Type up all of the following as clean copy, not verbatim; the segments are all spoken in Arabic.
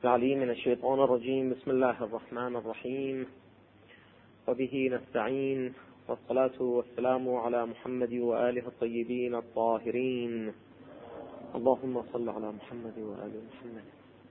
العليم من الشيطان الرجيم. بسم الله الرحمن الرحيم، وبه نستعين، والصلاة والسلام على محمد وآله الطيبين الطاهرين. اللهم صل على محمد وآل محمد.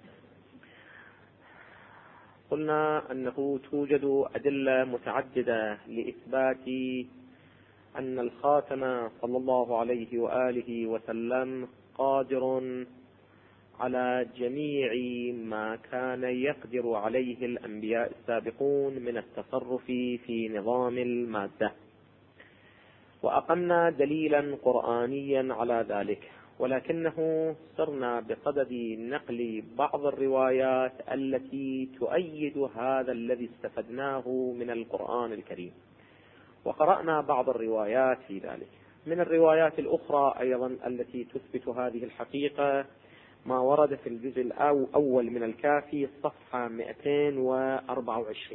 قلنا أنه توجد أدلة متعددة لإثبات أن الخاتم صلى الله عليه وآله وسلم قادر على جميع ما كان يقدر عليه الأنبياء السابقون من التصرف في نظام المادة، وأقمنا دليلا قرآنيا على ذلك، ولكنه صرنا بصدد نقل بعض الروايات التي تؤيد هذا الذي استفدناه من القرآن الكريم، وقرأنا بعض الروايات في ذلك. من الروايات الأخرى أيضا التي تثبت هذه الحقيقة ما ورد في الجزء الأول من الكافي صفحة 224.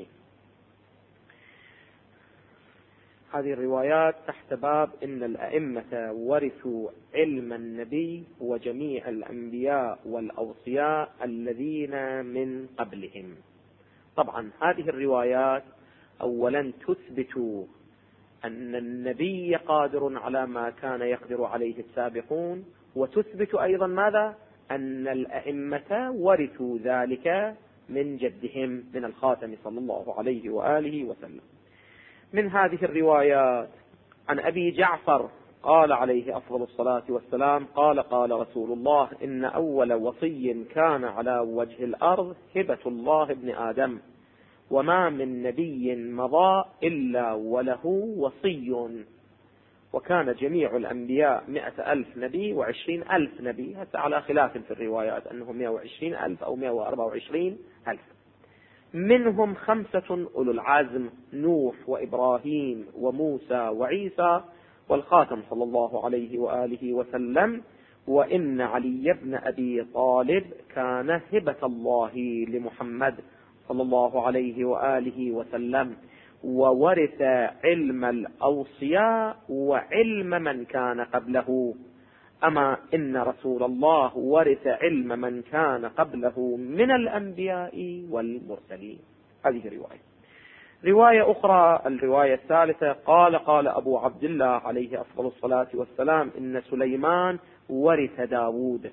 هذه الروايات تحت باب إن الأئمة ورثوا علم النبي وجميع الأنبياء والأوصياء الذين من قبلهم. طبعا هذه الروايات أولا تثبت أن النبي قادر على ما كان يقدر عليه السابقون، وتثبت أيضا ماذا؟ أن الأئمة ورثوا ذلك من جدهم من الخاتم صلى الله عليه وآله وسلم. من هذه الروايات عن أبي جعفر قال عليه أفضل الصلاة والسلام: قال رسول الله: إن أول وصي كان على وجه الأرض هبة الله ابن آدم، وما من نبي مضى إلا وله وصي. وكان جميع الأنبياء 100,000 نبي و20,000 نبي، هذا على خلاف في الروايات أنهم 120,000 أو 124,000. منهم 5 أولو العزم: نوح وإبراهيم وموسى وعيسى، والخاتم صلى الله عليه وآله وسلم. وإن علي بن أبي طالب كان هبة الله لمحمد صلى الله عليه وآله وسلم، وورث علم الأوصياء وعلم من كان قبله. أما إن رسول الله ورث علم من كان قبله من الأنبياء والمرسلين. هذه رواية أخرى، الرواية الثالثة: قال أبو عبد الله عليه أفضل الصلاة والسلام: إن سليمان ورث داود،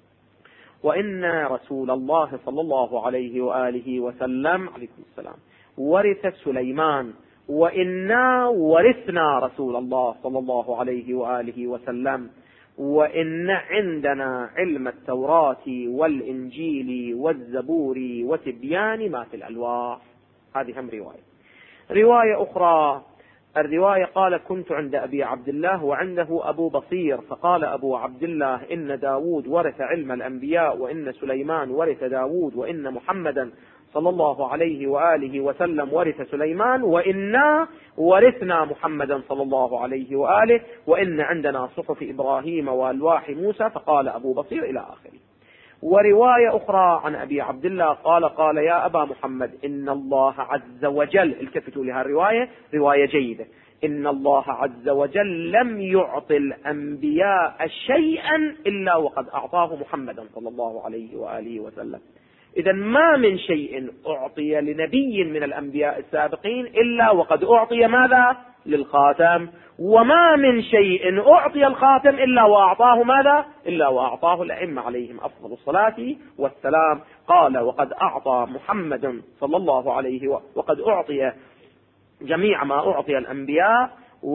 وإن رسول الله صلى الله عليه وآله وسلم عليكم السلام ورث سليمان، وإنا ورثنا رسول الله صلى الله عليه وآله وسلم، وإن عندنا علم التوراة والإنجيل والزبور وتبيان ما في الألواح. هذه هم رواية أخرى. الرواية قال: كنت عند أبي عبد الله وعنده أبو بصير، فقال أبو عبد الله: إن داود ورث علم الأنبياء، وإن سليمان ورث داود، وإن محمدا صلى الله عليه وآله وسلم ورث سليمان، وإنا ورثنا محمدا صلى الله عليه وآله، وإن عندنا صحف إبراهيم وألواح موسى. فقال أبو بصير إلى آخره. ورواية أخرى عن أبي عبد الله قال: يا أبا محمد، إن الله عز وجل، التفتوا لها الرواية، رواية جيدة، إن الله عز وجل لم يعطي الأنبياء شيئا إلا وقد أعطاه محمدا صلى الله عليه وآله وسلم. إذا ما من شيء أعطي لنبي من الأنبياء السابقين إلا وقد أعطي ماذا؟ للخاتم. وما من شيء أعطي الخاتم إلا وأعطاه ماذا؟ إلا وأعطاه الأئمة عليهم أفضل الصلاة والسلام. قال: وقد أعطى محمد صلى الله عليه وقد أعطي جميع ما أعطي الأنبياء،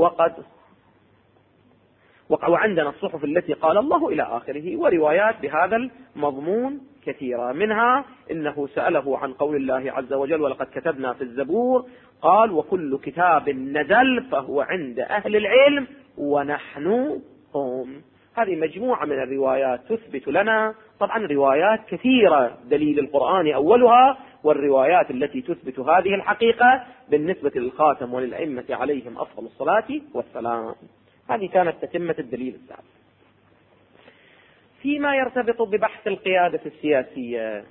وعندنا الصحف التي قال الله إلى آخره. وروايات بهذا المضمون كثيرة، منها إنه سأله عن قول الله عز وجل: ولقد كتبنا في الزبور، قال: وكل كتاب نزل فهو عند أهل العلم ونحن هم. هذه مجموعة من الروايات تثبت لنا، طبعا روايات كثيرة، دليل القرآن أولها، والروايات التي تثبت هذه الحقيقة بالنسبة للخاتم وللأئمة عليهم أفضل الصلاة والسلام. هذه كانت تتمة الدليل الثالث. فيما يرتبط ببحث القيادة السياسية،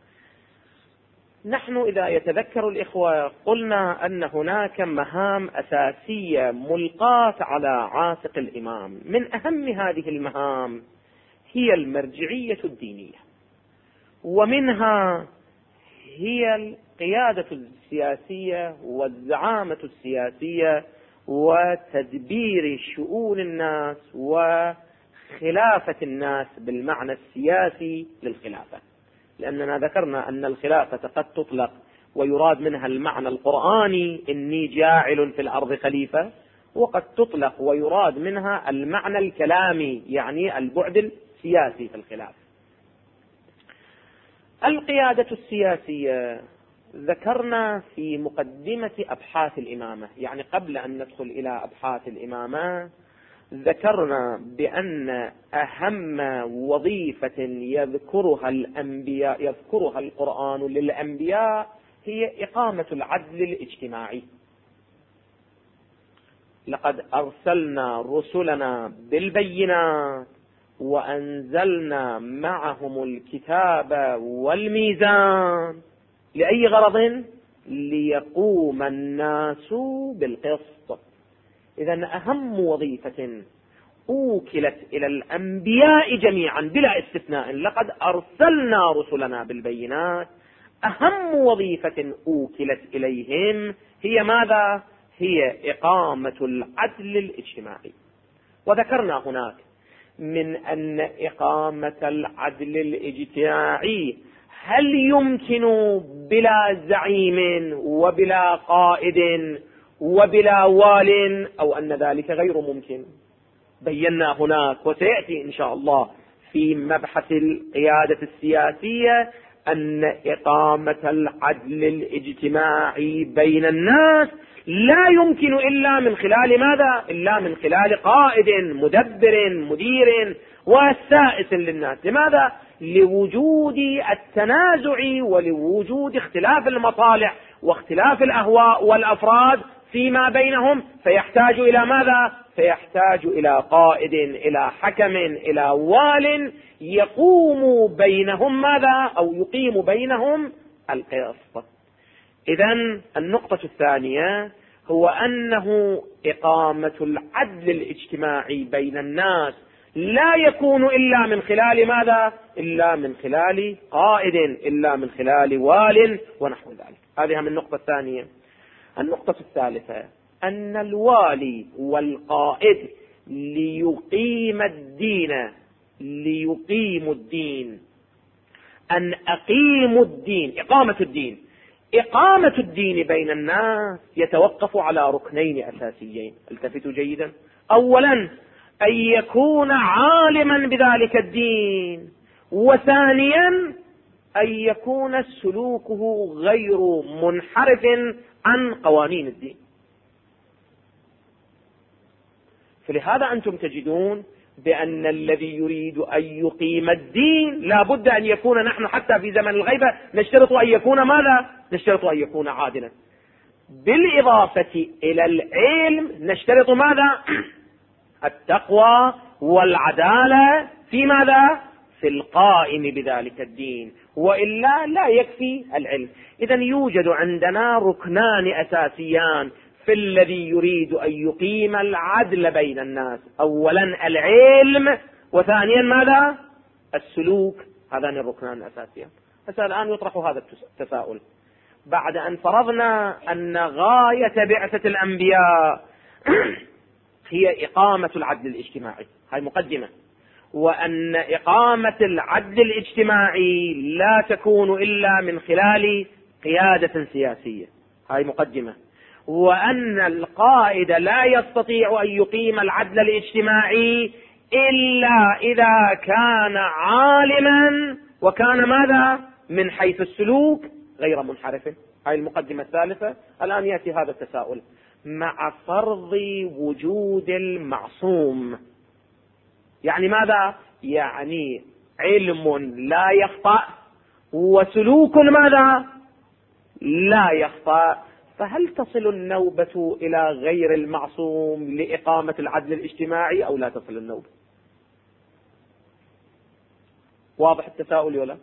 نحن إذا يتذكر الإخوة قلنا أن هناك مهام أساسية ملقاة على عاتق الإمام. من أهم هذه المهام هي المرجعية الدينية، ومنها هي القيادة السياسية والزعامة السياسية وتدبير شؤون الناس وخلافة الناس بالمعنى السياسي للخلافة، لأننا ذكرنا أن الخلافة قد تطلق ويراد منها المعنى القرآني إني جاعل في الأرض خليفة، وقد تطلق ويراد منها المعنى الكلامي يعني البعد السياسي في الخلافة. القيادة السياسية ذكرنا في مقدمة أبحاث الإمامة، يعني قبل أن ندخل إلى أبحاث الإمامة ذكرنا بأن أهم وظيفة يذكرها القرآن للأنبياء هي إقامة العدل الاجتماعي. لقد أرسلنا رسلنا بالبينات وأنزلنا معهم الكتاب والميزان لأي غرض؟ ليقوم الناس بالقسط. إذن أهم وظيفة أوكلت إلى الأنبياء جميعا بلا استثناء، لقد أرسلنا رسلنا بالبينات، أهم وظيفة أوكلت إليهم هي ماذا؟ هي إقامة العدل الاجتماعي. وذكرنا هناك من أن إقامة العدل الاجتماعي هل يمكن بلا زعيم وبلا قائد وبلا وال، أو أن ذلك غير ممكن؟ بينا هناك وسيأتي إن شاء الله في مبحث القيادة السياسية أن إقامة العدل الاجتماعي بين الناس لا يمكن إلا من خلال ماذا؟ إلا من خلال قائد مدبر مدير وسائس للناس. لماذا؟ لوجود التنازع ولوجود اختلاف المصالح واختلاف الأهواء والأفراد فيما بينهم، فيحتاج إلى ماذا؟ فيحتاج إلى قائد، إلى حكم، إلى وال يقوم بينهم ماذا؟ أو يقيم بينهم القسط. إذن النقطة الثانية هو أنه إقامة العدل الاجتماعي بين الناس لا يكون إلا من خلال ماذا؟ إلا من خلال قائد، إلا من خلال وال ونحو ذلك. هذه من النقطة الثانية. النقطة الثالثة أن الوالي والقائد ليقيم الدين أن أقيموا الدين، إقامة الدين بين الناس يتوقف على ركنين أساسيين، التفتوا جيدا. أولا أن يكون عالما بذلك الدين، وثانيا أن يكون سلوكه غير منحرف عن قوانين الدين. فلهذا أنتم تجدون بأن الذي يريد أن يقيم الدين لا بد أن يكون، نحن حتى في زمن الغيبة نشترط أن يكون ماذا؟ نشترط أن يكون عادلا. بالإضافة إلى العلم نشترط ماذا؟ التقوى والعدالة في ماذا؟ في القائم بذلك الدين، وإلا لا يكفي العلم. إذن يوجد عندنا ركنان أساسيان في الذي يريد أن يقيم العدل بين الناس، أولا العلم، وثانيا ماذا؟ السلوك. هذان الركنان الأساسيان. الآن يطرح هذا التساؤل: بعد أن فرضنا أن غاية بعثة الأنبياء هي إقامة العدل الاجتماعي، هاي مقدمة، وأن إقامة العدل الاجتماعي لا تكون إلا من خلال قيادة سياسية، هاي مقدمة، وأن القائد لا يستطيع أن يقيم العدل الاجتماعي إلا إذا كان عالما وكان ماذا؟ من حيث السلوك غير منحرف. هاي المقدمة الثالثة. الآن يأتي هذا التساؤل: مع فرض وجود المعصوم، يعني ماذا؟ يعني علم لا يخطأ وسلوك ماذا؟ لا يخطأ، فهل تصل النوبة إلى غير المعصوم لإقامة العدل الاجتماعي أو لا تصل النوبة؟ واضح التساؤل ولا؟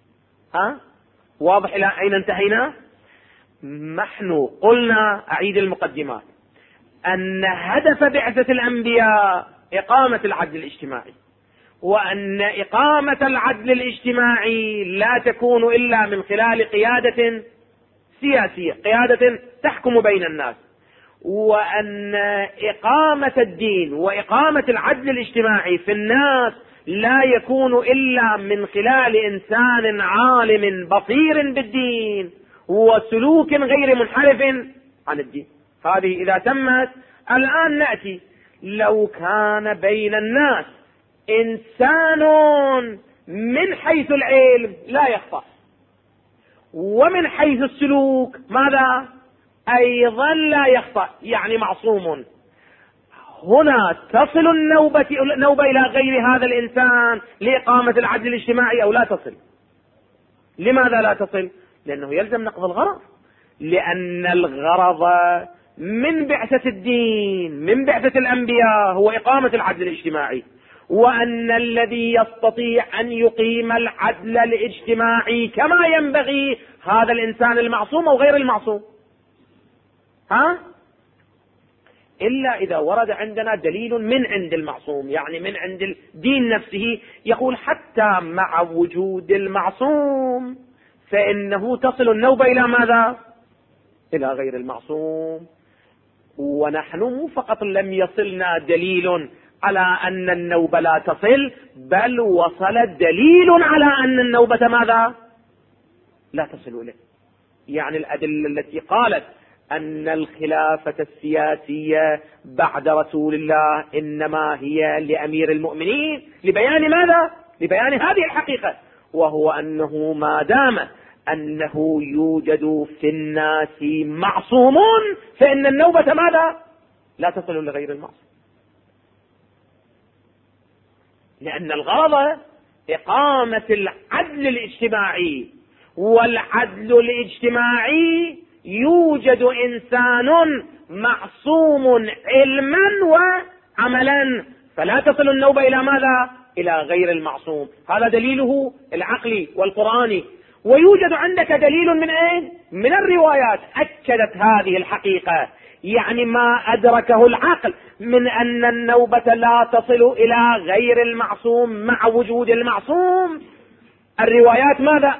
واضح إلى أين انتهينا؟ نحن قلنا، أعيد المقدمات، أن هدف بعثة الأنبياء إقامة العدل الاجتماعي، وأن إقامة العدل الاجتماعي لا تكون إلا من خلال قيادة سياسية، قيادة تحكم بين الناس، وأن إقامة الدين وإقامة العدل الاجتماعي في الناس لا يكون إلا من خلال إنسان عالم بصير بالدين وسلوك غير منحرف عن الدين. هذه إذا تمت. الآن نأتي، لو كان بين الناس إنسان من حيث العلم لا يخطأ ومن حيث السلوك ماذا؟ أيضا لا يخطأ، يعني معصوم، هنا تصل النوبة إلى غير هذا الإنسان لإقامة العدل الاجتماعي أو لا تصل؟ لماذا لا تصل؟ لأنه يلزم نقض الغرض، لأن الغرض من بعثة الدين من بعثة الأنبياء هو إقامة العدل الاجتماعي، وأن الذي يستطيع أن يقيم العدل الاجتماعي كما ينبغي هذا الإنسان المعصوم أو غير المعصوم. إلا إذا ورد عندنا دليل من عند المعصوم، يعني من عند الدين نفسه، يقول حتى مع وجود المعصوم فإنه تصل النوبة إلى ماذا؟ إلى غير المعصوم. ونحن مو فقط لم يصلنا دليل على أن النوبة لا تصل، بل وصل دليل على أن النوبة ماذا؟ لا تصل إليه. يعني الأدلة التي قالت أن الخلافة السياسية بعد رسول الله إنما هي لأمير المؤمنين لبيان ماذا؟ لبيان هذه الحقيقة، وهو أنه ما دام أنه يوجد في الناس معصومون فإن النوبة ماذا؟ لا تصل لغير المعصوم، لأن الغرض إقامة العدل الاجتماعي، والعدل الاجتماعي يوجد إنسان معصوم علما وعملا، فلا تصل النوبة إلى ماذا؟ إلى غير المعصوم. هذا دليله العقلي والقرآني. ويوجد عندك دليل من أين؟ من الروايات أكدت هذه الحقيقة، يعني ما أدركه العقل من أن النوبة لا تصل إلى غير المعصوم مع وجود المعصوم. الروايات ماذا؟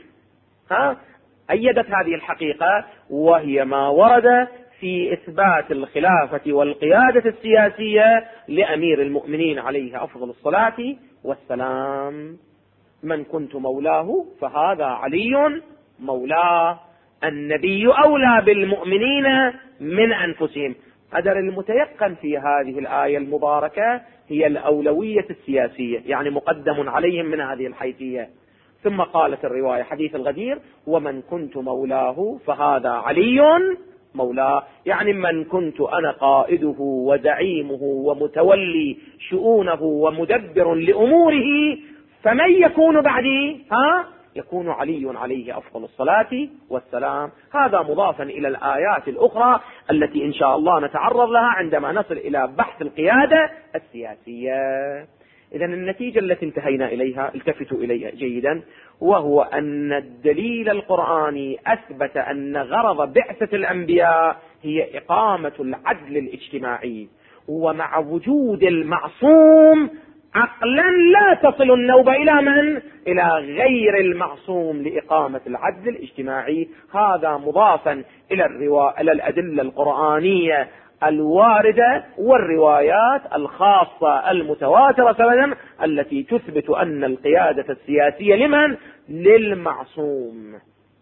أيدت هذه الحقيقة، وهي ما ورد في إثبات الخلافة والقيادة السياسية لأمير المؤمنين عليه أفضل الصلاة والسلام. من كنت مولاه فهذا علي مولاه، النبي أولى بالمؤمنين من أنفسهم. قدر المتيقن في هذه الآية المباركة هي الأولوية السياسية، يعني مقدم عليهم من هذه الحيثية. ثم قالت الرواية حديث الغدير: ومن كنت مولاه فهذا علي مولاه، يعني من كنت أنا قائده وزعيمه ومتولي شؤونه ومدبر لأموره، فمن يكون بعدي؟ يكون علي عليه أفضل الصلاة والسلام. هذا مضافا إلى الآيات الأخرى التي إن شاء الله نتعرض لها عندما نصل إلى بحث القيادة السياسية. إذن النتيجة التي انتهينا إليها التفتوا إليها جيدا، وهو أن الدليل القرآني أثبت أن غرض بعثة الأنبياء هي إقامة العدل الاجتماعي، ومع وجود المعصوم عقلا لا تصل النوبة إلى من؟ إلى غير المعصوم لإقامة العدل الاجتماعي. هذا مضافا إلى الأدلة القرآنية الواردة والروايات الخاصة المتواترة سندا التي تثبت أن القيادة السياسية لمن؟ للمعصوم.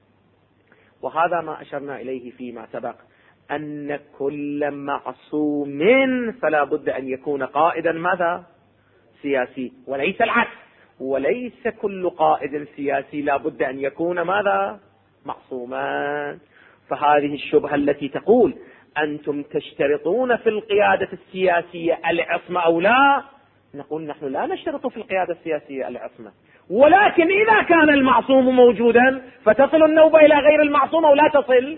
وهذا ما أشرنا إليه فيما سبق، أن كل معصوم فلا بد أن يكون قائدا ماذا؟ سياسي، وليس العكس. وليس كل قائد سياسي لا بد أن يكون ماذا؟ معصوما. فهذه الشبهة التي تقول أنتم تشترطون في القيادة السياسية العصمة أو لا، نقول نحن لا نشترط في القيادة السياسية العصمة، ولكن إذا كان المعصوم موجودا فتصل النوبة إلى غير المعصوم أو لا تصل؟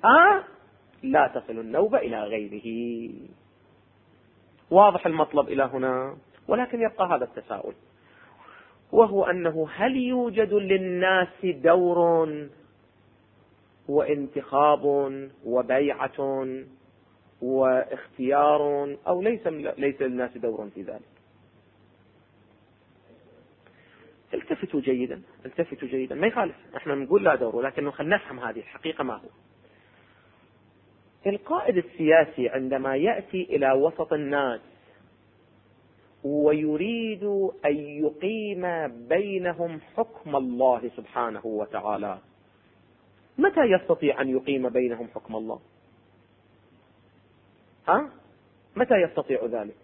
لا تصل النوبة إلى غيره. واضح المطلب إلى هنا. ولكن يبقى هذا التساؤل، وهو أنه هل يوجد للناس دور وانتخاب وبيعة واختيار، أو ليس للناس دور في ذلك؟ التفتوا جيدا، التفتوا جيدا، ما يخالف، احنا نقول لا دور، لكن خلينا نفهم هذه الحقيقة ما هو. القائد السياسي عندما يأتي إلى وسط الناس ويريد أن يقيم بينهم حكم الله سبحانه وتعالى، متى يستطيع أن يقيم بينهم حكم الله؟ متى يستطيع ذلك؟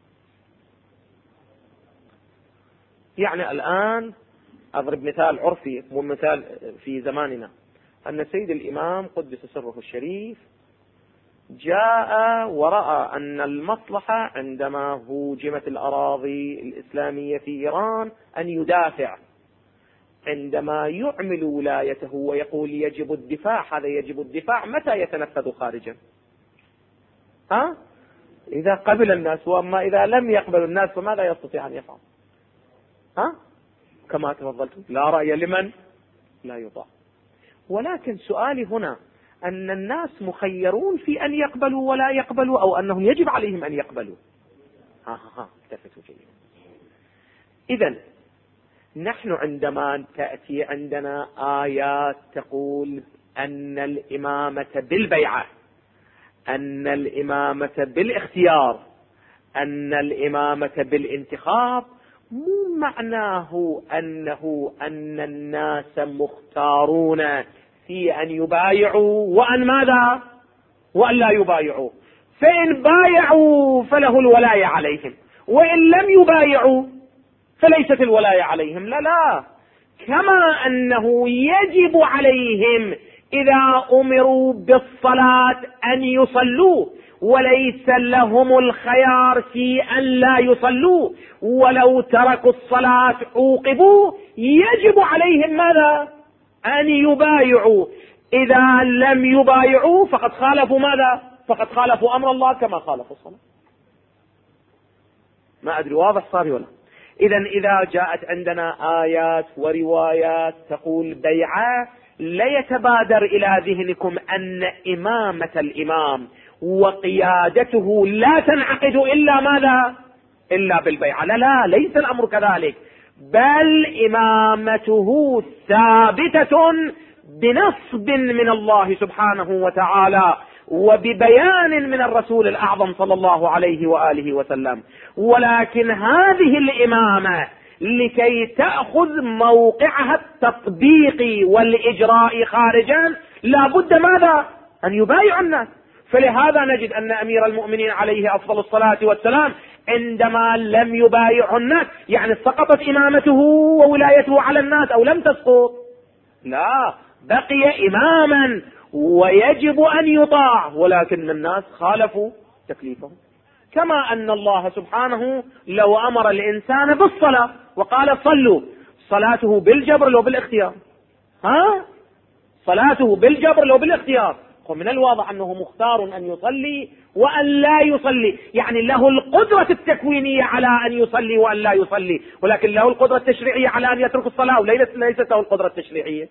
يعني الآن أضرب مثال عرفي، مو مثال في زماننا، أن سيد الإمام قدس سره الشريف جاء ورأى أن المصلحة عندما هوجمت الأراضي الإسلامية في إيران أن يدافع، عندما يعمل ولايته ويقول يجب الدفاع، هذا يجب الدفاع، متى يتنفذ خارجا؟ إذا قبل الناس، وأما إذا لم يقبل الناس فماذا يستطيع أن يفعل؟ كما تفضلتم، لا رأي لمن لا يطاع. ولكن سؤالي هنا أن الناس مخيرون في أن يقبلوا ولا يقبلوا، أو أنهم يجب عليهم أن يقبلوا؟ التفتوا جيدا. إذن نحن عندما تأتي عندنا آيات تقول أن الإمامة بالبيعة، أن الإمامة بالاختيار، أن الإمامة بالانتخاب، مو معناه أن الناس مختارون في أن يبايعوا وأن ماذا؟ وأن لا يبايعوا. فإن بايعوا فله الولاية عليهم، وإن لم يبايعوا فليست الولاية عليهم. لا، كما أنه يجب عليهم إذا أمروا بالصلاة أن يصلوا، وليس لهم الخيار في أن لا يصلوا، ولو تركوا الصلاة عوقبوا، يجب عليهم ماذا؟ أن يبايعوا. إذا لم يبايعوا فقد خالفوا ماذا؟ فقد خالفوا أمر الله كما خالفوا الصلاة. ما أدري واضح صار ولا؟ إذا جاءت عندنا آيات وروايات تقول بيعة، لا يتبادر إلى ذهنكم أن إمامة الإمام وقيادته لا تنعقد إلا ماذا؟ إلا بالبيعة. لا، ليس الأمر كذلك، بل إمامته ثابتة بنصب من الله سبحانه وتعالى وببيان من الرسول الأعظم صلى الله عليه وآله وسلم. ولكن هذه الإمامة لكي تأخذ موقعها التطبيقي والإجراء خارجا لا بد ماذا؟ أن يبايع الناس. فلهذا نجد أن أمير المؤمنين عليه أفضل الصلاة والسلام عندما لم يبايع الناس، يعني سقطت إمامته وولايته على الناس أو لم تسقط؟ لا، بقي إماما ويجب أن يطاع، ولكن الناس خالفوا تكليفهم. كما أن الله سبحانه لو أمر الإنسان بالصلاة وقال صلوا، صلاته بالجبر لو بالاختيار؟ صلاته بالجبر لو بالاختيار؟ ومن الواضح أنه مختار أن يصلي وأن لا يصلي، يعني له القدرة التكوينية على أن يصلي وأن لا يصلي، ولكن له القدرة التشريعية على أن يترك الصلاة، وليست له القدرة التشريعية.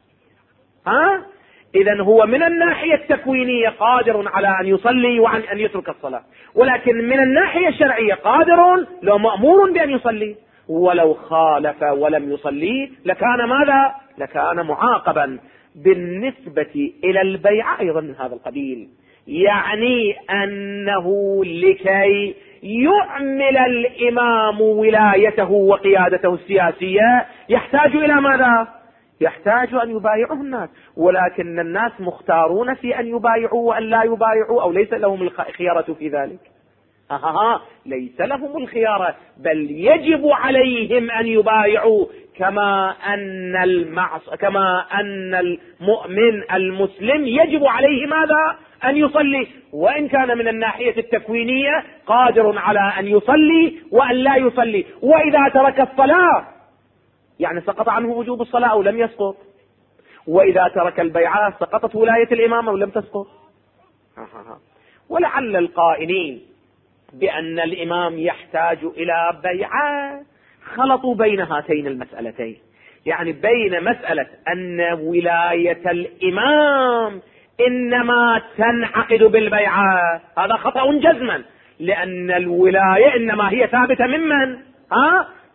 إذن هو من الناحية التكوينية قادر على أن يصلي وعن أن يترك الصلاة، ولكن من الناحية الشرعية قادر لو مأمور بأن يصلي، ولو خالف ولم يصلي لكان ماذا؟ لكان معاقبا. بالنسبة إلى البيعة أيضا من هذا القبيل، يعني أنه لكي يعمل الإمام ولايته وقيادته السياسية يحتاج إلى ماذا؟ يحتاج أن يبايعه الناس، ولكن الناس مختارون في أن يبايعوا وأن لا يبايعوا، أو ليس لهم الخيارة في ذلك؟ ليس لهم الخيارة، بل يجب عليهم أن يبايعوا، كما أن المؤمن المسلم يجب عليه ماذا؟ أن يصلي، وإن كان من الناحية التكوينية قادر على أن يصلي وأن لا يصلي. وإذا ترك الصلاة يعني سقط عنه وجوب الصلاة أو لم يسقط؟ وإذا ترك البيعة سقطت ولاية الإمام أو لم تسقط؟ ولعل القائلين بأن الإمام يحتاج إلى بيعة خلطوا بين هاتين المسألتين، يعني بين مسألة أن ولاية الإمام إنما تنعقد بالبيعة، هذا خطأ جزما، لأن الولاية إنما هي ثابتة ممن؟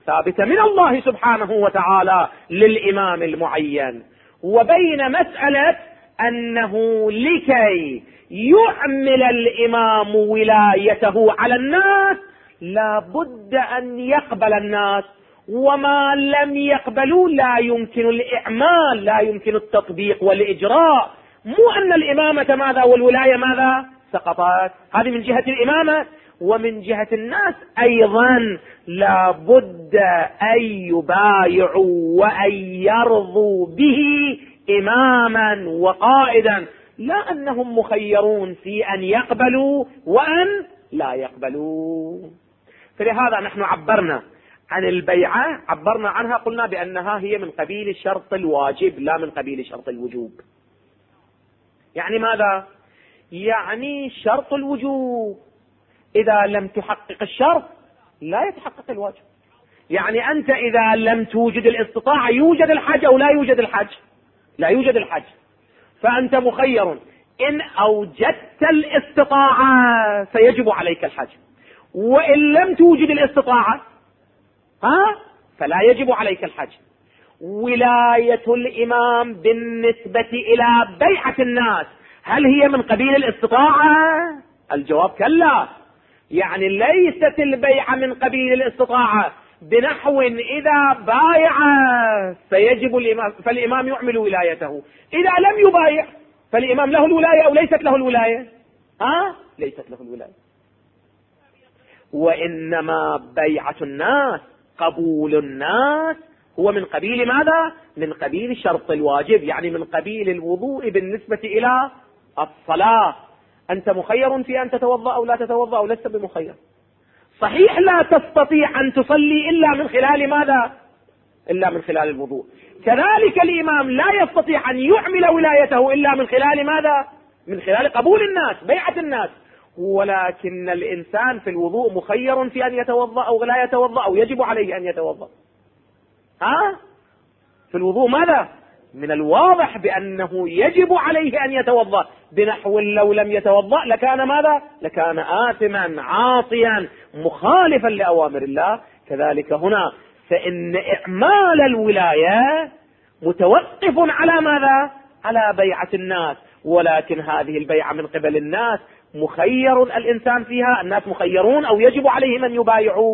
ثابتة من الله سبحانه وتعالى للإمام المعين، وبين مسألة أنه لكي يعمل الإمام ولايته على الناس لا بد أن يقبل الناس، وما لم يقبلوا لا يمكن الإعمال، لا يمكن التطبيق والإجراء. مو أن الإمامة ماذا والولاية ماذا سقطت، هذه من جهة الإمامة. ومن جهة الناس أيضا لا بد أن يبايعوا وأن يرضوا به إماما وقائدا، لا أنهم مخيرون في أن يقبلوا وأن لا يقبلوا. فلهذا نحن عبرنا عن البيعة، عبرنا عنها قلنا بأنها هي من قبيل الشرط الواجب لا من قبيل شرط الوجوب. يعني ماذا؟ يعني شرط الوجوب إذا لم تحقق الشرط لا يتحقق الواجب. يعني أنت إذا لم توجد الاستطاعة يوجد الحج أو لا يوجد الحج؟ لا يوجد الحج، فأنت مخير. إن أوجدت الاستطاعة فيجب عليك الحج، وإن لم توجد الاستطاعة فلا يجب عليك الحج. ولاية الإمام بالنسبة إلى بيعة الناس هل هي من قبيل الاستطاعة؟ الجواب كلا. يعني ليست البيعة من قبيل الاستطاعة بنحو إذا بايع فيجب الإمام فالإمام يعمل ولايته، إذا لم يبايع فالإمام له الولاية أو ليست له الولاية؟ ليست له الولاية. وإنما بيعة الناس قبول الناس هو من قبيل ماذا؟ من قبيل الشرط الواجب، يعني من قبيل الوضوء بالنسبة إلى الصلاة. أنت مخير في أن تتوضأ أو لا تتوضأ أو لست بمخير. صحيح لا تستطيع أن تصلي إلا من خلال ماذا؟ إلا من خلال الوضوء. كذلك الإمام لا يستطيع أن يعمل ولايته إلا من خلال ماذا؟ من خلال قبول الناس، بيعة الناس. ولكن الإنسان في الوضوء مخير في أن يتوضأ أو لا يتوضأ أو يجب عليه أن يتوضأ. في الوضوء ماذا؟ من الواضح بأنه يجب عليه أن يتوضأ، بنحو لو لم يتوضأ لكان ماذا؟ لكان آثما عاصيا مخالفا لأوامر الله. كذلك هنا فإن إعمال الولاية متوقف على ماذا؟ على بيعة الناس، ولكن هذه البيعة من قبل الناس مخير الإنسان فيها. الناس مخيرون أو يجب عليهم أن يبايعوا؟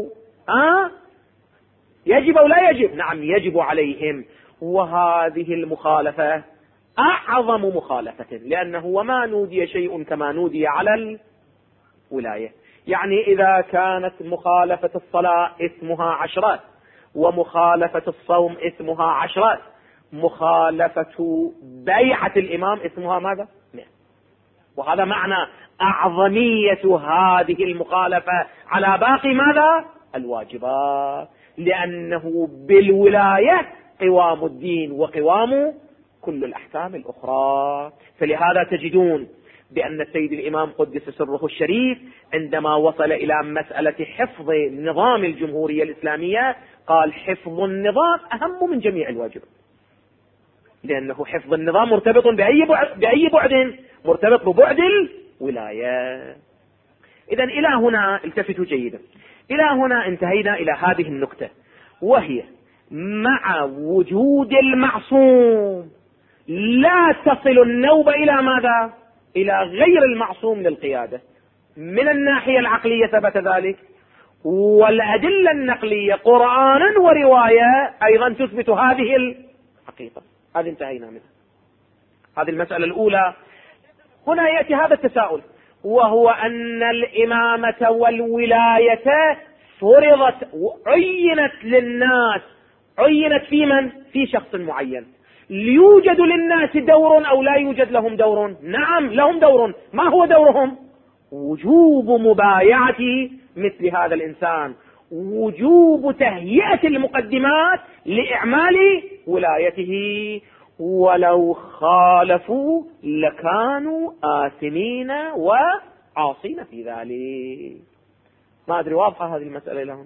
يجب أو لا يجب؟ نعم يجب عليهم. وهذه المخالفة أعظم مخالفة، لأنه وما نودي شيء كما نودي على الولاية. يعني إذا كانت مخالفة الصلاة اسمها 10، ومخالفة الصوم اسمها 10، مخالفة بيعة الإمام اسمها ماذا؟ 100. وهذا معنى أعظمية هذه المخالفة على باقي ماذا؟ الواجبات، لأنه بالولاية قوام الدين وقوام كل الأحكام الأخرى. فلهذا تجدون بأن السيد الإمام قدس سره الشريف عندما وصل إلى مسألة حفظ نظام الجمهورية الإسلامية قال حفظ النظام أهم من جميع الواجبات، لأنه حفظ النظام مرتبط بأي بعد؟ مرتبط ببعد الولاية. إذن إلى هنا التفتوا جيدا، إلى هنا انتهينا إلى هذه النقطة، وهي مع وجود المعصوم لا تصل النوبة إلى ماذا؟ إلى غير المعصوم للقيادة. من الناحية العقلية ثبت ذلك، والأدلة النقلية قرآنا ورواية أيضا تثبت هذه الحقيقة. هذه انتهينا منها، هذه المسألة الأولى. هنا يأتي هذا التساؤل، وهو أن الإمامة والولاية فرضت وعينت للناس، عينت في من؟ في شخص معين. ليوجد للناس دور أو لا يوجد لهم دور؟ نعم لهم دور. ما هو دورهم؟ وجوب مبايعة مثل هذا الإنسان، وجوب تهيئة المقدمات لإعمال ولايته، ولو خالفوا لكانوا آثمين وعاصين في ذلك. ما أدري واضحة هذه المسألة لهم؟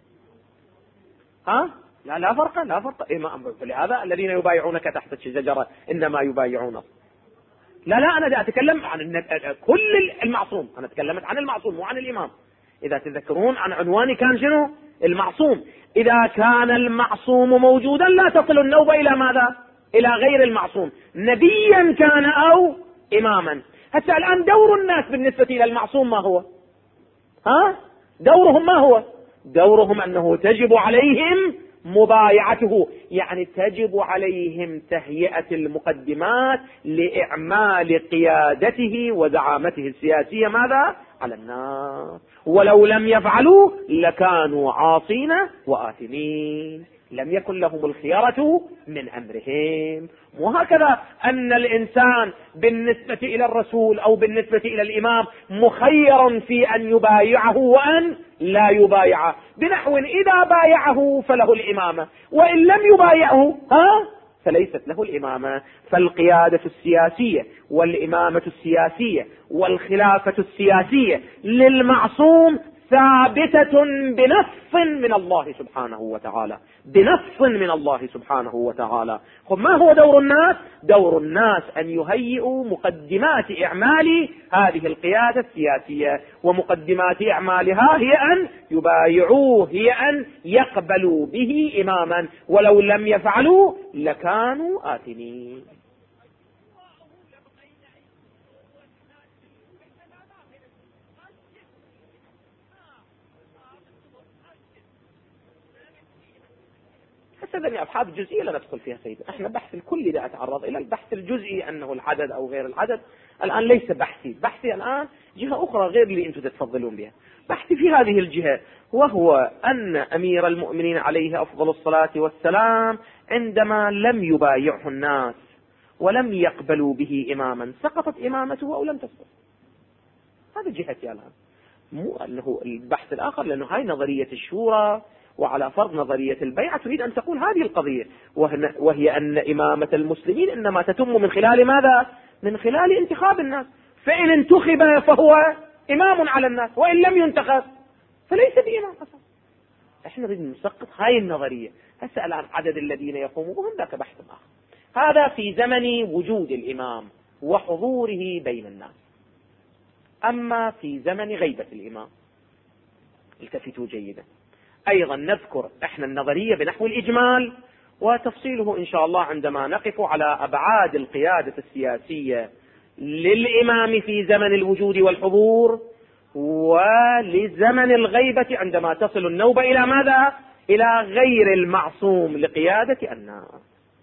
لا فرق، لا فرق. فلهذا الذين يبايعونك تحت الشجرة إنما يبايعون. لا أنا أتكلم عن كل المعصوم، أنا تكلمت عن المعصوم مو عن الإمام. إذا تذكرون عن عنواني كان شنو؟ المعصوم. إذا كان المعصوم موجودا لا تصل النوبة إلى ماذا؟ إلى غير المعصوم، نبيا كان أو إماما. حتى الآن دور الناس بالنسبة إلى المعصوم ما هو؟ دورهم ما هو؟ دورهم أنه تجب عليهم مبايعته، يعني تجب عليهم تهيئة المقدمات لإعمال قيادته وزعامته السياسية ماذا؟ على الناس، ولو لم يفعلوا لكانوا عاصين وآثمين، لم يكن لهم الخيرة من أمرهم. وهكذا أن الإنسان بالنسبة إلى الرسول أو بالنسبة إلى الإمام مخير في أن يبايعه وأن لا يبايعه، بنحو إذا بايعه فله الإمامة، وإن لم يبايعه فليست له الإمامة. فالقيادة السياسية والإمامة السياسية والخلافة السياسية للمعصوم ثابتة بنص من الله سبحانه وتعالى، بنص من الله سبحانه وتعالى. ما هو دور الناس؟ دور الناس أن يهيئوا مقدمات إعمال هذه القيادة السياسية، ومقدمات إعمالها هي أن يبايعوه، هي أن يقبلوا به إماما، ولو لم يفعلوا لكانوا آثمين. هذه أبحاث جزئية لا ندخل فيها سيدنا، احنا بحث الكلي لا أتعرض إلى البحث الجزئي أنه العدد أو غير العدد. الآن ليس بحثي الآن جهة أخرى غير اللي أنتم تتفضلون بها. بحثي في هذه الجهة، وهو أن أمير المؤمنين عليه أفضل الصلاة والسلام عندما لم يبايعه الناس ولم يقبلوا به إماما سقطت إمامته أو لم تسقط. هذا جهتي الآن، مو أنه البحث الآخر، لأنه هاي نظرية الشورى، وعلى فرض نظرية البيعة تريد أن تقول هذه القضية، وهي أن إمامة المسلمين إنما تتم من خلال ماذا؟ من خلال انتخاب الناس، فإن انتخب فهو إمام على الناس، وإن لم ينتخب فليس بإمام أصلا. احنا نريد نسقط هاي النظرية. هسه الآن عدد الذين يقومون بهم ذاك بحث آخر. هذا في زمن وجود الإمام وحضوره بين الناس. أما في زمن غيبة الإمام، التفتوا جيدا، أيضا نذكر احنا النظرية بنحو الإجمال، وتفصيله إن شاء الله عندما نقف على أبعاد القيادة السياسية للإمام في زمن الوجود والحضور، ولزمن الغيبة عندما تصل النوبة إلى ماذا؟ إلى غير المعصوم لقيادة الناس.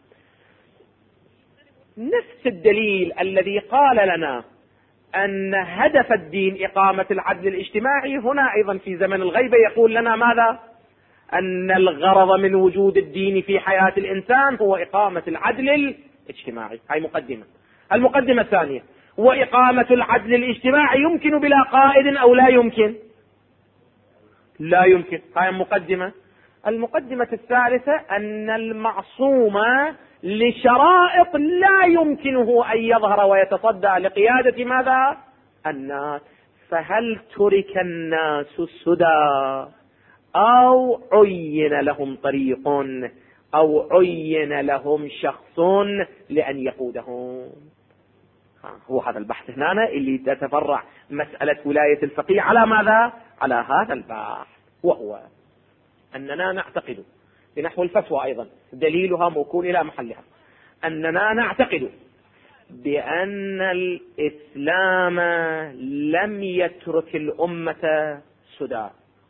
نفس الدليل الذي قال لنا أن هدف الدين إقامة العدل الاجتماعي، هنا أيضا في زمن الغيبة يقول لنا ماذا؟ أن الغرض من وجود الدين في حياة الإنسان هو إقامة العدل الاجتماعي. هاي مقدمة. المقدمة الثانية، وإقامة العدل الاجتماعي يمكن بلا قائد أو لا يمكن؟ لا يمكن. هاي مقدمة. المقدمة الثالثة أن المعصوم لشرائط لا يمكنه أن يظهر ويتصدى لقيادة ماذا؟ الناس. فهل ترك الناس سدى أو عين لهم طريق أو عين لهم شخص لأن يقودهم؟ هو هذا البحث هنا اللي تتفرع مسألة ولاية الفقيه على ماذا؟ على هذا البحث، وهو أننا نعتقد بنحو الفتوى أيضا دليلها موكول إلى محلها، أننا نعتقد بأن الإسلام لم يترك الأمة سدى،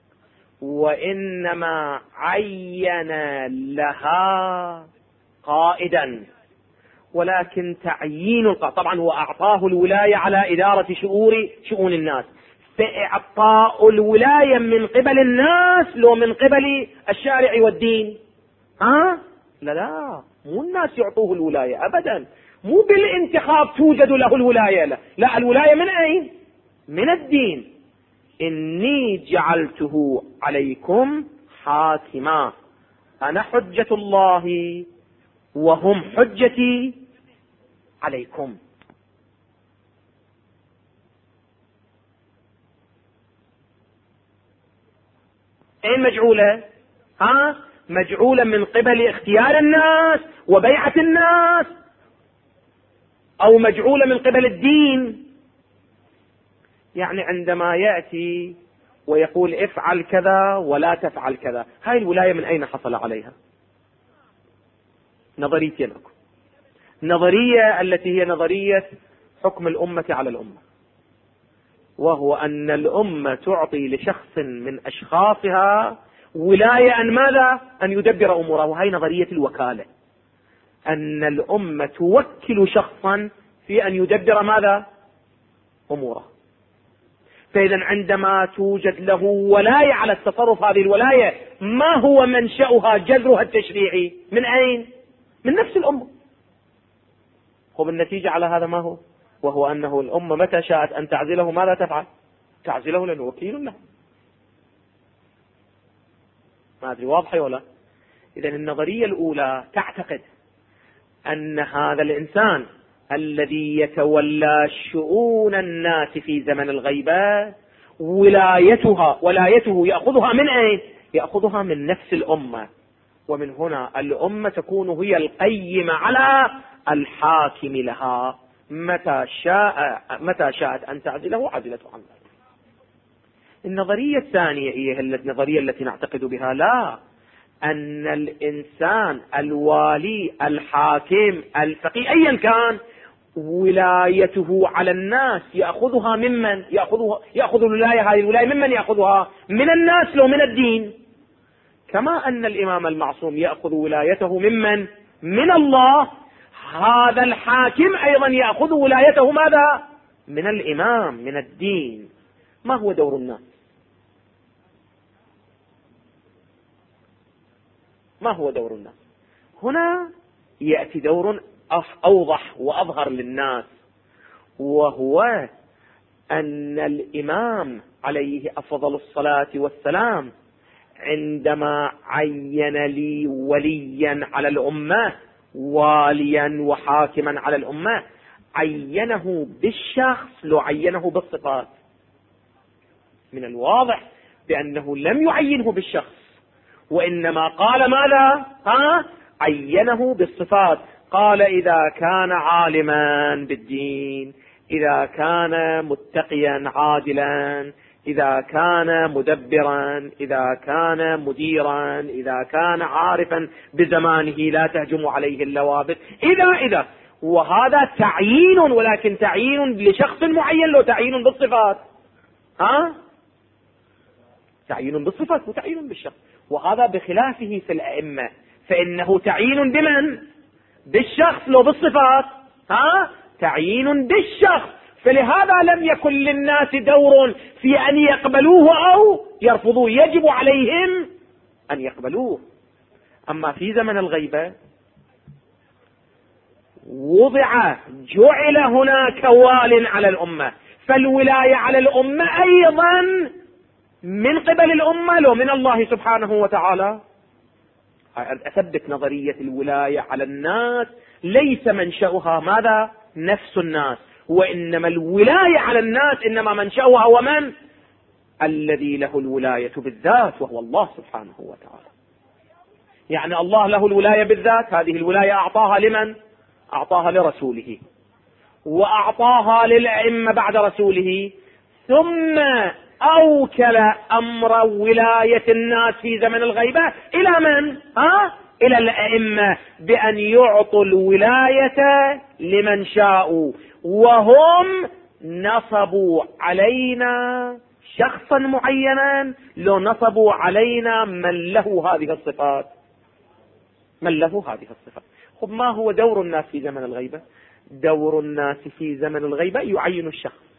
وإنما عين لها قائدا، ولكن تعيين طبعا هو أعطاه الولاية على إدارة شؤون الناس. فإعطاء الولاية من قبل الناس لو من قبل الشارع والدين؟ لا مو الناس يعطوه الولاية أبدا، مو بالانتخاب توجد له الولاية، لا الولاية من أين؟ من الدين. إني جعلته عليكم حاكما، أنا حجة الله وهم حجتي عليكم. أين مجعولة؟ مجعولة من قبل اختيار الناس وبيعة الناس، أو مجعولة من قبل الدين؟ يعني عندما يأتي ويقول افعل كذا ولا تفعل كذا. هاي الولاية من أين حصل عليها؟ نظريتين لكم. نظرية التي هي نظرية حكم الأمة على الأمة، وهو أن الأمة تعطي لشخص من أشخاصها ولاية أن ماذا؟ أن يدبر أموره. وهي نظرية الوكالة، أن الأمة توكل شخصا في أن يدبر ماذا؟ أموره. فإذا عندما توجد له ولاية على التصرف، هذه الولاية ما هو منشأها جذرها التشريعي؟ من أين؟ من نفس الأمة. وبالنتيجة على هذا ما هو؟ وهو أنه الأمة متى شاءت أن تعزله ماذا تفعل؟ تعزله لأنه وكيل له. ما أدري واضحة ولا؟ إذن النظرية الأولى تعتقد أن هذا الإنسان الذي يتولى شؤون الناس في زمن الغيبة ولايته يأخذها من أين؟ يأخذها من نفس الأمة. ومن هنا الأمة تكون هي القيمة على الحاكم لها، متى شاءت أن تعزله عزلته عن ذلك. النظرية الثانية هي النظرية التي نعتقد بها، لا، أن الإنسان الوالي الحاكم الفقيه أيا كان ولايته على الناس يأخذها ممن؟ يأخذ الولاية، هذه الولاية ممن يأخذها؟ من الناس لو من الدين. كما أن الإمام المعصوم يأخذ ولايته ممن؟ من الله. هذا الحاكم أيضا يأخذ ولايته ماذا؟ من الإمام، من الدين. ما هو دور الناس؟ ما هو دور الناس؟ هنا يأتي دور أوضح وأظهر للناس، وهو أن الإمام عليه أفضل الصلاة والسلام عندما عين لي وليا على الأمة، واليا وحاكما على الأمة، عينه بالشخص لو عينه بالصفات. من الواضح بأنه لم يعينه بالشخص، وإنما قال ماذا؟ عينه بالصفات. قال إذا كان عالما بالدين، إذا كان متقيا عادلا، إذا كان مدبرا، إذا كان مديرا، إذا كان عارفا بزمانه لا تهجم عليه اللوابت، إذا وهذا تعيين، ولكن تعيين لشخص معين، لو تعيين بالصفات. تعيين بالصفات وتعيين بالشخص، وهذا بخلافه في الأئمة، فإنه تعيين بمن؟ بالشخص، لو بالصفات تعيين بالشخص. فلهذا لم يكن للناس دور في أن يقبلوه أو يرفضوه، يجب عليهم أن يقبلوه. أما في زمن الغيبة جعل هناك وال على الأمة، فالولاية على الأمة أيضا من قبل الأمة لو من الله سبحانه وتعالى. أثبت نظرية الولاية على الناس ليس منشأها ماذا؟ نفس الناس، وإنما الولاية على الناس إنما منشأها هو من؟ الذي له الولاية بالذات، وهو الله سبحانه وتعالى. يعني الله له الولاية بالذات، هذه الولاية أعطاها لمن؟ أعطاها لرسوله، وأعطاها للأئمة بعد رسوله، ثم أوكل أمر ولاية الناس في زمن الغيبة إلى من؟ إلى الأئمة، بأن يعطوا الولاية لمن شاءوا، وهم نصبوا علينا شخصا معينا، لو نصبوا علينا من له هذه الصفات، من له هذه الصفات. خب ما هو دور الناس في زمن الغيبة؟ دور الناس في زمن الغيبة يعين الشخص.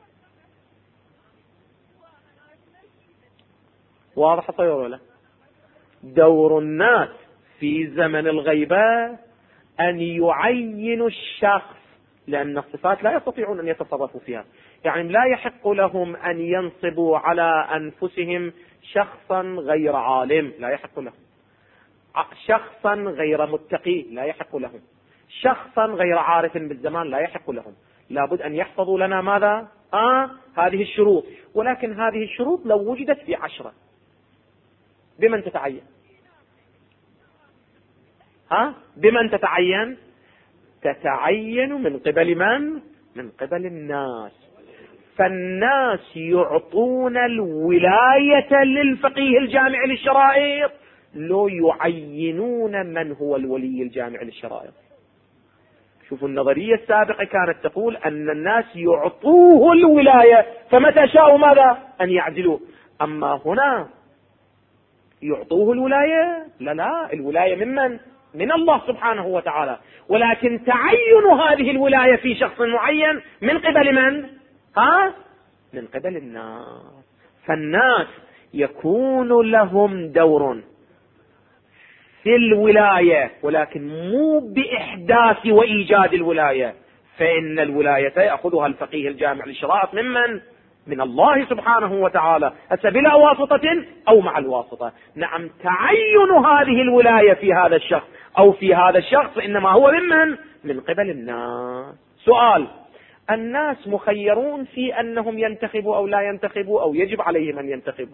واضح طيب ولا؟ دور الناس في زمن الغيبة أن يعينوا الشخص، لأن الصفات لا يستطيعون أن يتصرفوا فيها. يعني لا يحق لهم أن ينصبوا على أنفسهم شخصا غير عالم، لا يحق لهم. شخصا غير متقي لا يحق لهم. شخصا غير عارف بالزمان لا يحق لهم. لابد أن يحفظوا لنا ماذا؟ هذه الشروط. ولكن هذه الشروط لو وجدت في 10 بمن تتعين؟ بمن تتعين؟ تتعين من قبل من؟ من قبل الناس. فالناس يعطون الولاية للفقيه الجامع للشرائط، لو يعينون من هو الولي الجامع للشرائط. شوفوا النظرية السابقة كانت تقول أن الناس يعطوه الولاية، فمتى شاءوا ماذا؟ أن يعزلوه. أما هنا يعطوه الولاية؟ لا، الولاية ممن؟ من الله سبحانه وتعالى، ولكن تعين هذه الولاية في شخص معين من قبل من؟ من قبل الناس. فالناس يكون لهم دور في الولاية، ولكن مو بإحداث وإيجاد الولاية، فإن الولاية يأخذها الفقيه الجامع للشرائط ممن؟ من الله سبحانه وتعالى، بلا واسطة أو مع الواسطة. نعم، تعين هذه الولاية في هذا الشخص أو في هذا الشخص إنما هو ممن؟ من قبل الناس. سؤال: الناس مخيرون في أنهم ينتخبوا أو لا ينتخبوا، أو يجب عليهم أن ينتخبوا؟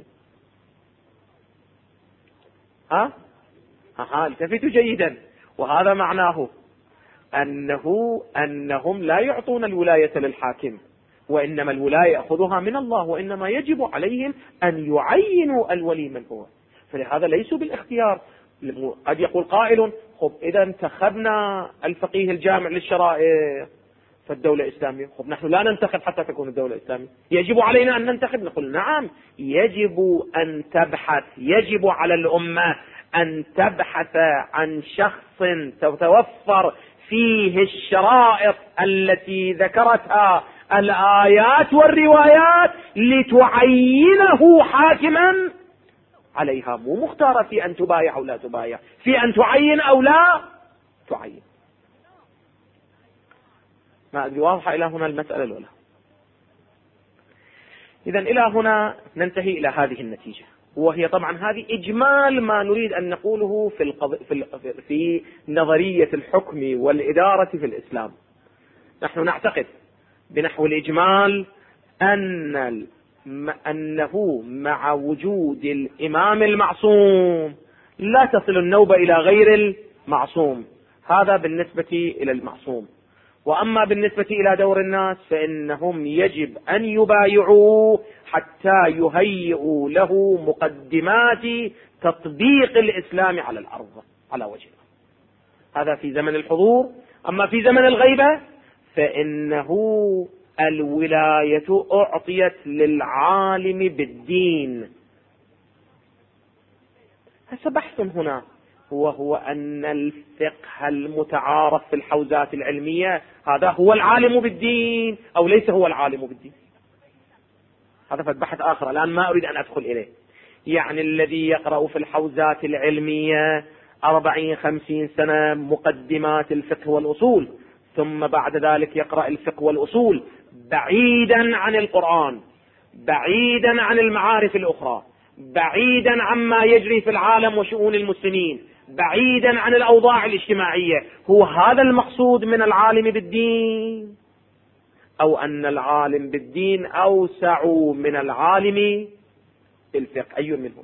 التفتوا جيدا. وهذا معناه أنهم لا يعطون الولاية للحاكم، وإنما الولاية يأخذها من الله، وإنما يجب عليهم أن يعينوا الولي من هو. فلهذا ليسوا بالاختيار. قد يقول قائل: خب إذا انتخبنا الفقيه الجامع للشرائع فالدولة إسلامية. خب نحن لا ننتخب حتى تكون الدولة إسلامية، يجب علينا أن ننتخب. نقول نعم، يجب أن تبحث، يجب على الأمة أن تبحث عن شخص تتوفر فيه الشرائط التي ذكرتها الآيات والروايات لتعينه حاكما عليها، مو مختارة في أن تبايع أو لا تبايع، في أن تعين أو لا تعين. ما أدري واضحة إلى هنا المسألة الأولى؟ إذن إلى هنا ننتهي إلى هذه النتيجة، وهي طبعا هذه إجمال ما نريد أن نقوله في نظرية الحكم والإدارة في الإسلام. نحن نعتقد بنحو الإجمال أنه مع وجود الإمام المعصوم لا تصل النوبة إلى غير المعصوم، هذا بالنسبة إلى المعصوم. وأما بالنسبة إلى دور الناس فإنهم يجب أن يبايعوا حتى يهيئوا له مقدمات تطبيق الإسلام على الأرض على وجهه. هذا في زمن الحضور. أما في زمن الغيبة فإنه الولاية أعطيت للعالم بالدين. هذا بحث هنا، وهو أن الفقه المتعارف في الحوزات العلمية هذا هو العالم بالدين أو ليس هو العالم بالدين. هذا بحث آخر الآن ما أريد أن أدخل إليه. يعني الذي يقرأ في الحوزات العلمية 40-50 سنة مقدمات الفقه والأصول، ثم بعد ذلك يقرأ الفقه والأصول بعيدا عن القرآن، بعيدا عن المعارف الأخرى، بعيدا عما يجري في العالم وشؤون المسلمين، بعيدا عن الأوضاع الاجتماعية، هو هذا المقصود من العالم بالدين؟ أو أن العالم بالدين أوسع من العالم بالفقه؟ أي منهم؟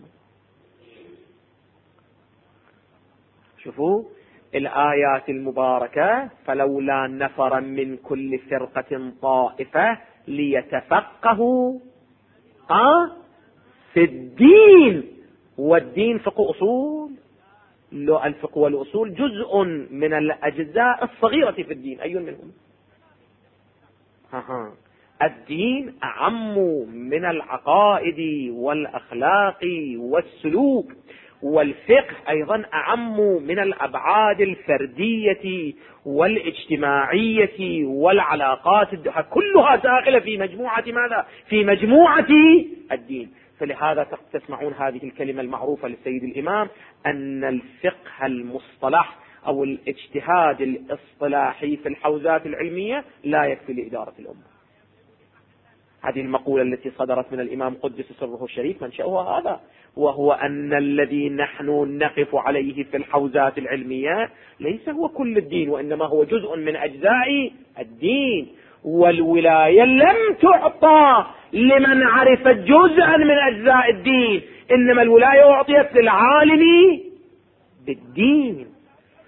شوفوا الآيات المباركة: فلولا نفر من كل فرقة طائفة ليتفقهوا في الدين. والدين فقه أصول، الفقه والأصول جزء من الأجزاء الصغيرة في الدين. أي منهم؟ الدين أعم من العقائد والأخلاق والسلوك، والفقه أيضا أعم من الأبعاد الفردية والاجتماعية والعلاقات، كلها داخلة في مجموعة ماذا؟ في مجموعة الدين. فلهذا تسمعون هذه الكلمة المعروفة للسيد الإمام أن الفقه المصطلح أو الاجتهاد الاصطلاحي في الحوزات العلمية لا يكفي لإدارة الأمة. هذه المقولة التي صدرت من الإمام قدس سره الشريف منشأها هذا، وهو أن الذي نحن نقف عليه في الحوزات العلمية ليس هو كل الدين، وإنما هو جزء من أجزاء الدين. والولاية لم تعطى لمن عرف جزءا من أجزاء الدين، إنما الولاية أعطيت للعالم بالدين.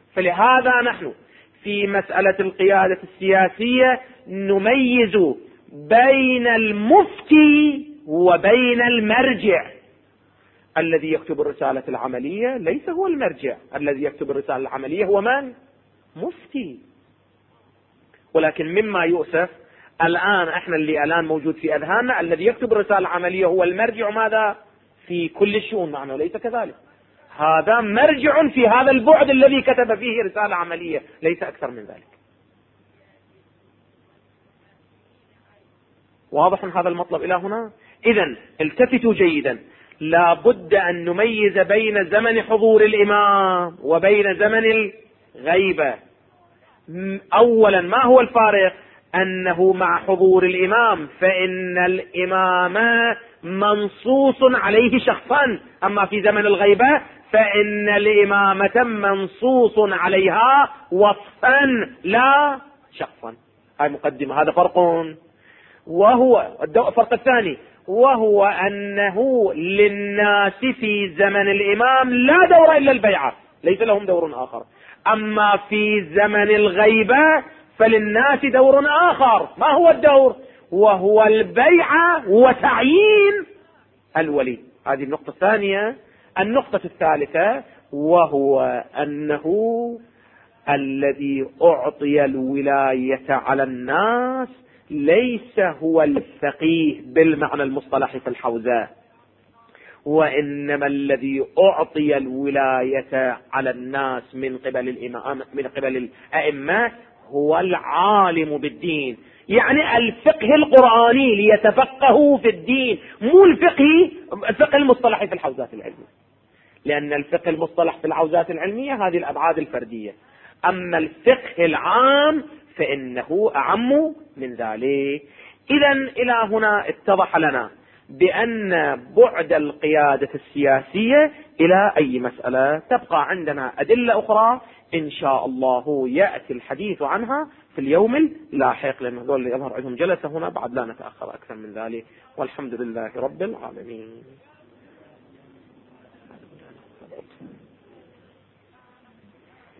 فلهذا نحن في مسألة القيادة السياسية نميز بين المفتي وبين المرجع. الذي يكتب الرسالة العملية ليس هو المرجع، الذي يكتب الرسالة العملية هو من؟ مفتي. ولكن مما يؤسف الآن احنا اللي الآن موجود في أذهاننا الذي يكتب الرسالة العملية هو المرجع، ماذا؟ في كل الشؤون، معنا ليس كذلك. هذا مرجع في هذا البعد الذي كتب فيه رسالة عملية، ليس أكثر من ذلك. واضح هذا المطلب إلى هنا؟ إذن التفتوا جيدا، لا بد أن نميز بين زمن حضور الإمام وبين زمن الغيبة. أولا ما هو الفارق؟ أنه مع حضور الإمام فإن الإمام منصوص عليه شخصا، أما في زمن الغيبة فإن الإمامة منصوص عليها وصفا لا شخصا. هاي مقدمة، هذا فرق. وهو الفرق الثاني وهو أنه للناس في زمن الإمام لا دور إلا البيعة، ليس لهم دور آخر. أما في زمن الغيبة فللناس دور آخر. ما هو الدور؟ وهو البيعة وتعيين الولي. هذه النقطة الثانية. النقطة الثالثة وهو أنه الذي أعطي الولاية على الناس ليس هو الفقيه بالمعنى المصطلحي في الحوزة، وإنما الذي أعطي الولاية على الناس من قبل الإمام من قبل الأئمة هو العالم بالدين، يعني الفقه القرآني ليتفقهوا في الدين، مو الفقه المصطلحي في الحوزات العلمية، لأن الفقه المصطلح في الحوزات العلمية هذه الأبعاد الفردية، أما الفقه العام فإنه أعم من ذلك. إذن إلى هنا اتضح لنا بأن بعد القيادة السياسية إلى أي مسألة. تبقى عندنا أدلة أخرى إن شاء الله يأتي الحديث عنها في اليوم اللاحق، لأن هذول اللي يظهر عندهم جلسة هنا بعد لا نتأخر أكثر من ذلك. والحمد لله رب العالمين.